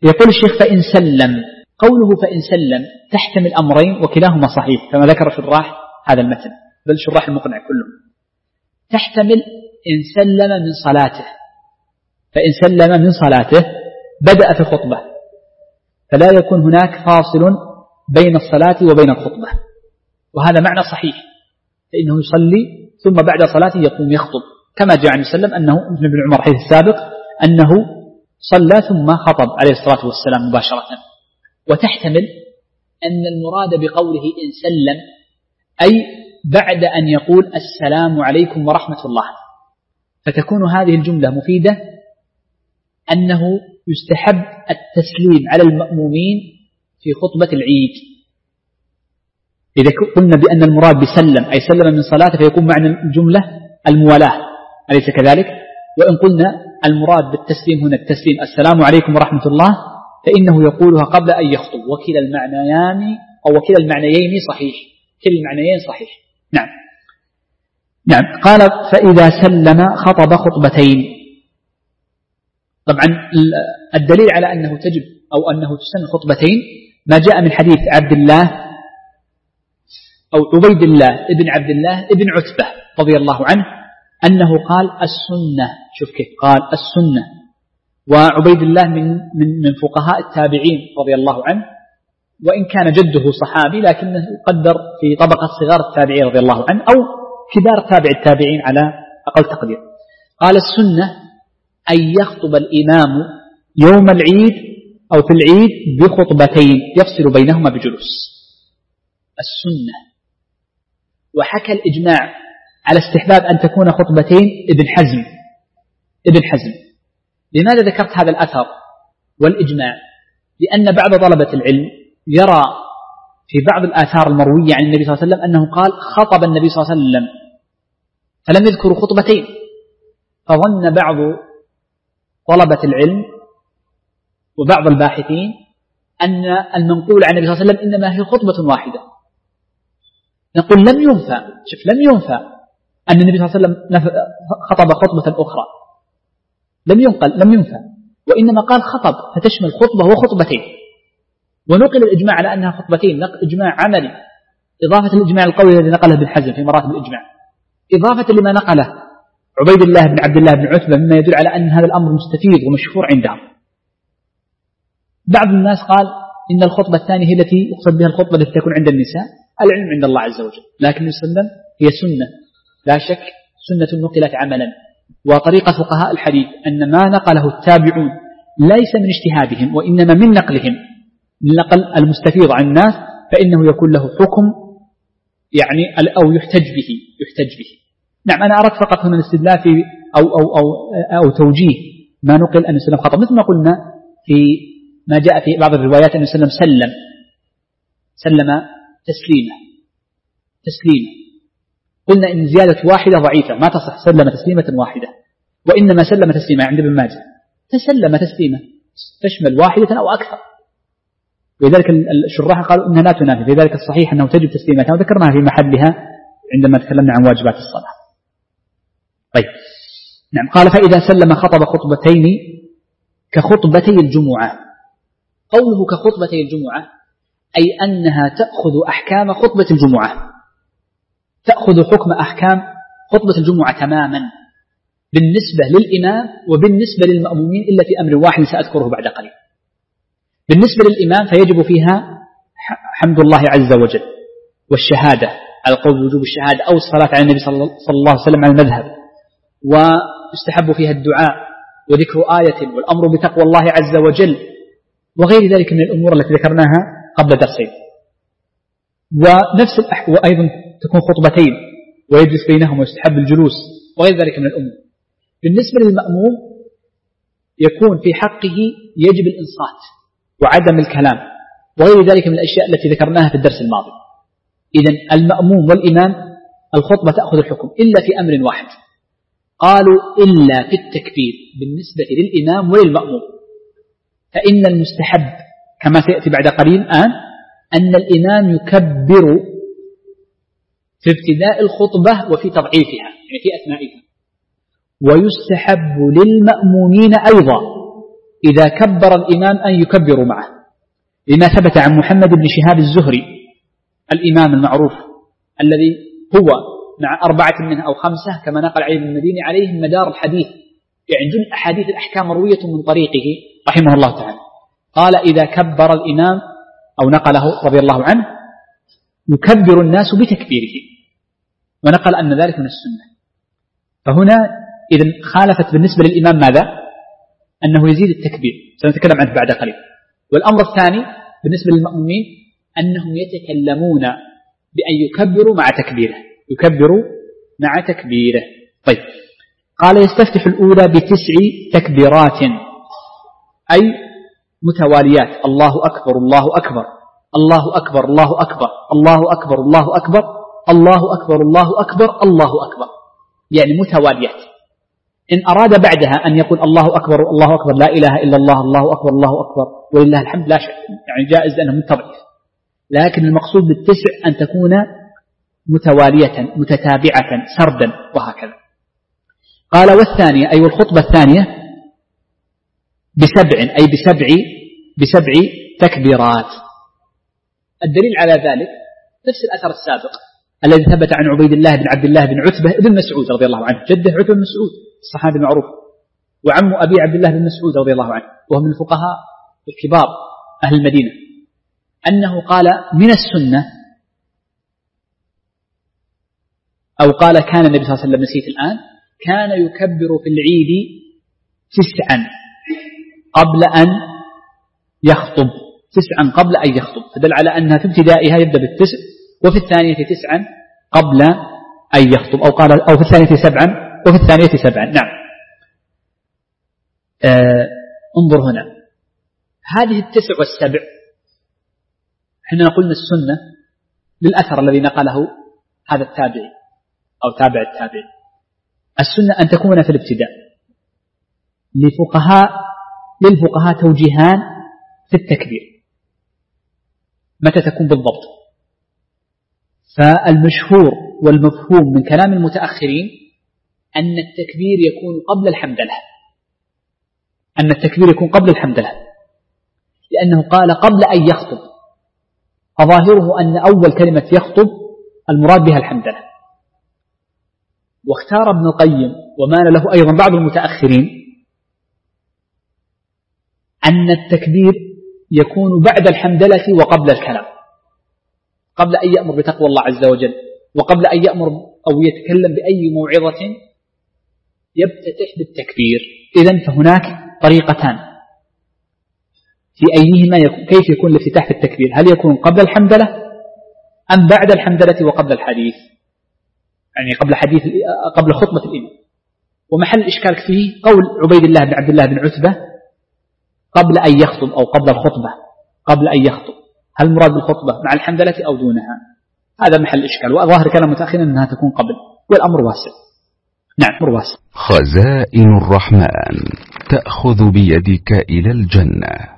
يقول الشيخ فإن سلم، قوله فإن سلم تحتمل أمرين وكلاهما صحيح كما ذكر شراح هذا المتن، بل شراح المقنع كلهم. تحتمل إن سلم من صلاته، فإن سلم من صلاته بدأ في الخطبة، فلا يكون هناك فاصل بين الصلاة وبين الخطبة، وهذا معنى صحيح، فإنه يصلي ثم بعد صلاته يقوم يخطب، كما جاء عن وسلم أنه ابن عمر حديث السابق أنه صلى ثم خطب عليه الصلاة والسلام مباشرة. وتحتمل أن المراد بقوله إن سلم أي بعد أن يقول السلام عليكم ورحمة الله، فتكون هذه الجملة مفيدة أنه يستحب التسليم على المأمومين في خطبة العيد. إذا قلنا بأن المراد بسلم أي سلم من صلاته فيكون معنى الجملة الموالاة، أليس كذلك؟ وإن قلنا المراد بالتسليم هنا التسليم السلام عليكم ورحمة الله فإنه يقولها قبل أن يخطب، وكلا المعنيان أو وكلا المعنيين صحيح، كلا المعنيين صحيح. نعم. قال فإذا سلم خطب خطبتين. طبعا الدليل على أنه تجب أو أنه تسن خطبتين ما جاء من حديث عبد الله أو عبيد الله ابن عبد الله ابن عتبة رضي الله عنه أنه قال السنة، شوف كيف قال السنة، وعبيد الله من فقهاء التابعين رضي الله عنه، وإن كان جده صحابي لكنه يقدر في طبقة صغار التابعين رضي الله عنه أو كبار تابع التابعين على أقل تقدير. قال السنة أن يخطب الإمام يوم العيد أو في العيد بخطبتين يفصل بينهما بجلوس، السنة. وحكى الإجماع على استحباب أن تكون خطبتين ابن حزم. لماذا ذكرت هذا الأثر والإجماع؟ لأن بعض طلبة العلم يرى في بعض الآثار المروية عن النبي صلى الله عليه وسلم أنه قال خطب النبي صلى الله عليه وسلم، فلم يذكروا خطبتين، فظن بعض طلبة العلم وبعض الباحثين أن المنقول عن النبي صلى الله عليه وسلم إنما هي خطبة واحدة. نقول لم ينفى أن النبي صلى الله عليه وسلم خطب خطبة أخرى، لم ينفى، وإنما قال خطب فتشمل خطبة وخطبتين. ونقل الإجماع على أنها خطبتين إجماع عملي، إضافة الإجماع القولي الذي نقله ابن حزم في مراتب الإجماع، إضافة لما نقله عبيد الله بن عبد الله بن عتبة مما يدل على أن هذا الأمر مستفيض ومشهور عندهم. بعض الناس قال إن الخطبة الثانية هي التي يقصد بها الخطبة التي تكون عند النساء، العلم عند الله عز وجل، لكن وسلم هي سنة لا شك، سنة نقلت عملا. وطريقة فقهاء الحديث أن ما نقله التابعون ليس من اجتهادهم وإنما من نقلهم، من نقل المستفيض عن الناس، فإنه يكون له حكم يعني أو يحتج به. نعم. أنا أردت فقط هنا الاستدلال في أو توجيه ما نقل أن وسلم خطب، مثل ما قلنا في ما جاء في بعض الروايات أن وسلم سلم تسليمة. قلنا إن زيادة واحدة ضعيفة ما تصح، سلم تسليمة واحدة، وإنما سلم تسليمة عند ابن ماجه، تسلم تسليمة تشمل واحدة أو أكثر، ولذلك الشراح قالوا إنها لا تنافي، لذلك الصحيح أنه تجب تسليمتها وذكرناها في محلها عندما تكلمنا عن واجبات الصلاة. طيب. نعم. قال فإذا سلم خطب خطبتين كخطبتي الجمعة. قوله كخطبتي الجمعة أي أنها تأخذ أحكام خطبة الجمعة، تأخذ حكم أحكام خطبة الجمعة تماما بالنسبة للإمام وبالنسبة للمأمومين، إلا في أمر واحد سأذكره بعد قليل. بالنسبة للإمام فيجب فيها حمد الله عز وجل والشهادة على قول وجوب الشهادة، أو الصلاة على النبي صلى الله عليه وسلم على المذهب، ويستحب فيها الدعاء وذكر آية والأمر بتقوى الله عز وجل وغير ذلك من الأمور التي ذكرناها قبل درسين. وأيضا تكون خطبتين ويجلس بينهم ويستحب الجلوس وغير ذلك من الأمور. بالنسبة للمأموم يكون في حقه يجب الإنصات وعدم الكلام وغير ذلك من الأشياء التي ذكرناها في الدرس الماضي. إذن المأموم والإمام الخطبة تأخذ الحكم إلا في أمر واحد، قالوا إلا في التكبير بالنسبة للإمام وللمأموم، فإن المستحب كما سيأتي بعد قليل الآن أن الإمام يكبر في ابتداء الخطبة وفي تضعيفها، يعني في أثنائها. ويستحب للمأمومين أيضا إذا كبر الإمام أن يكبروا معه، لما ثبت عن محمد بن شهاب الزهري الإمام المعروف الذي هو مع 4 منه أو 5 كما نقل علي بن المديني عليهم مدار الحديث، يعني جل أحاديث الأحكام مروية من طريقه رحمه الله تعالى. قال إذا كبر الإمام أو نقله رضي الله عنه يكبر الناس بتكبيره، ونقل أن ذلك من السنة. فهنا إذن خالفت بالنسبة للإمام ماذا؟ أنه يزيد التكبير، سنتكلم عنه بعد قليل. والأمر الثاني بالنسبة للمأمومين أنهم يتكلمون بأن يكبروا مع تكبيره، يكبروا مع تكبيره. طيب، قال يستفتح الأولى ب9 تكبيرات أي متواليات، الله أكبر الله أكبر الله أكبر الله أكبر الله أكبر الله أكبر الله أكبر الله أكبر الله أكبر، يعني متواليات. إن أراد بعدها أن يقول الله أكبر الله أكبر لا إله إلا الله الله أكبر الله أكبر ولله الحمد لا شك، يعني جائز لأنه متضعف، لكن المقصود بال9 أن تكون متوالية متتابعة سردا وهكذا. قال والثانية أي الخطبة الثانية ب7 أي بسبع تكبيرات. الدليل على ذلك نفس الأثر السابق الذي ثبت عن عبيد الله بن عبد الله بن عتبة بن مسعود رضي الله عنه، جده عتبة بن مسعود الصحابي المعروف، وعم أبي عبد الله بن مسعود رضي الله عنه، وهو من الفقهاء الكبار أهل المدينة، أنه قال من السنة أو قال كان النبي صلى الله عليه وسلم، نسيت الآن، كان يكبر في العيد 9 قبل أن يخطب، 9 قبل أن يخطب، فدل على أنها في ابتدائها يبدأ ب9 وفي الثانية 9 قبل أن يخطب، أو قال أو في الثانية 7 وفي الثانية 7. نعم. انظر هنا هذه 9 و7 حين قلنا السنة للأثر الذي نقله هذا التابعي أو تابع التابعي، السنة أن تكون في الابتداء. للفقهاء توجيهان في التكبير متى تكون بالضبط، فالمشهور والمفهوم من كلام المتأخرين أن التكبير يكون قبل الحمدلة، أن التكبير يكون قبل الحمدلة، لأنه قال قبل أن يخطب، فظاهره أن أول كلمة يخطب المراد بها الحمدلة. واختار ابن القيم ومال له أيضا بعض المتأخرين أن التكبير يكون بعد الحمدلة وقبل الكلام، قبل أن يأمر بتقوى الله عز وجل، وقبل أن يأمر أو يتكلم بأي موعظة يبتتح بالتكبير. إذن فهناك طريقتان في أيهما كيف يكون الافتتاح في التكبير، هل يكون قبل الحمدلة أم بعد الحمدلة وقبل الحديث، يعني قبل خطبة الإمام. ومحل الإشكال فيه قول عبيد الله بن عبد الله بن عتبة قبل أن يخطب أو قبل الخطبة، قبل أن يخطب، هل المراد بالخطبة مع الحمدلة أو دونها؟ هذا محل الإشكال، وظاهر كلام متأخرين أنها تكون قبل، والأمر واسع. نعم، أمر واسع. خزائن الرحمن تأخذ بيدك إلى الجنة.